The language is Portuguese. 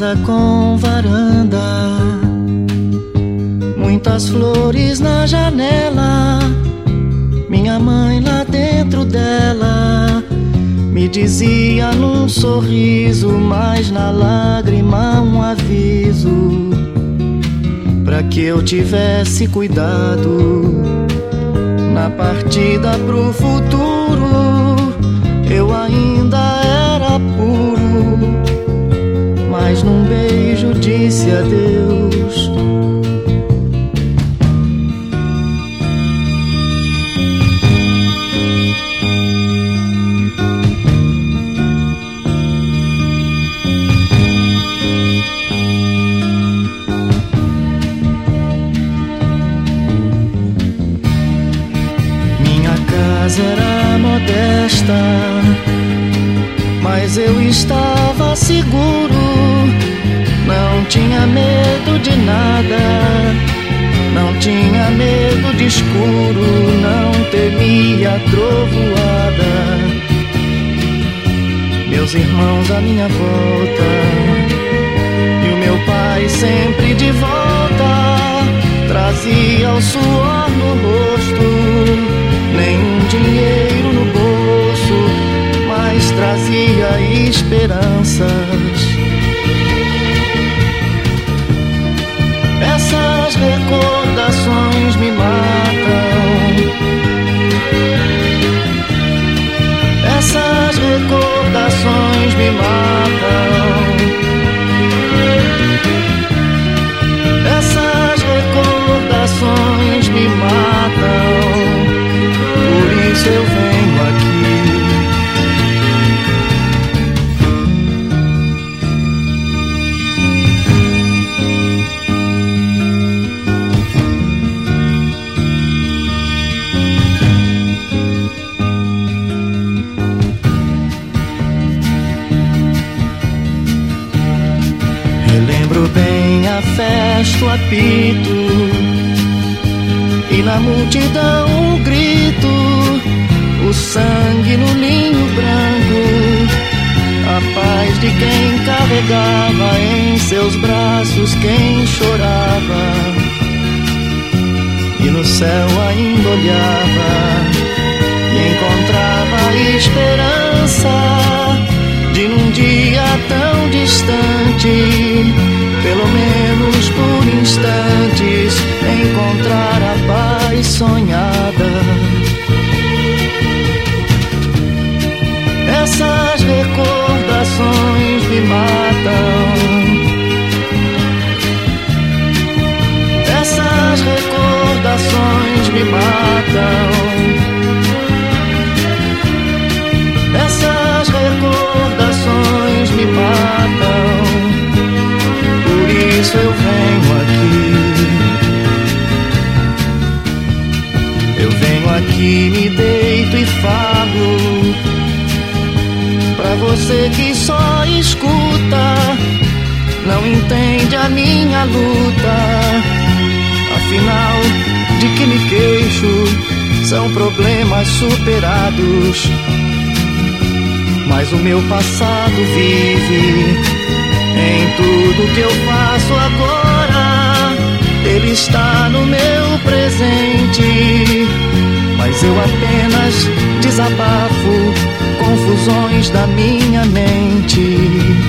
casa com varanda, muitas flores na janela. Minha mãe lá dentro dela me dizia num sorriso, mas na lágrima um aviso, pra que eu tivesse cuidado na partida pro futuro. Eu ainda era puro, mas num beijo disse adeus. Minha casa era modesta, mas eu estava seguro. Não tinha medo de nada, não tinha medo de escuro, não temia trovoada. Meus irmãos à minha volta e o meu pai sempre de volta, trazia o suor no rosto, nenhum dinheiro no bolso, mas trazia esperanças. Essas recordações me matam, essas recordações me matam, essas recordações me matam. Por isso eu venho aqui. Relembro bem a festa, o apito, e na multidão um grito, o sangue no linho branco, a paz de quem carregava em seus braços quem chorava, e no céu ainda olhava e encontrava esperança de num dia tão distante, pelo menos por instantes, encontrar a paz sonhada. Essas recordações me matam, essas recordações me matam, essas recordações me matam. Por isso eu venho aqui, eu venho aqui, me deito e falo pra você que só escuta, não entende a minha luta. Afinal, de que me queixo, são problemas superados, mas o meu passado vive em tudo que eu faço agora. Ele está no meu presente, mas eu apenas desabafo confusões da minha mente.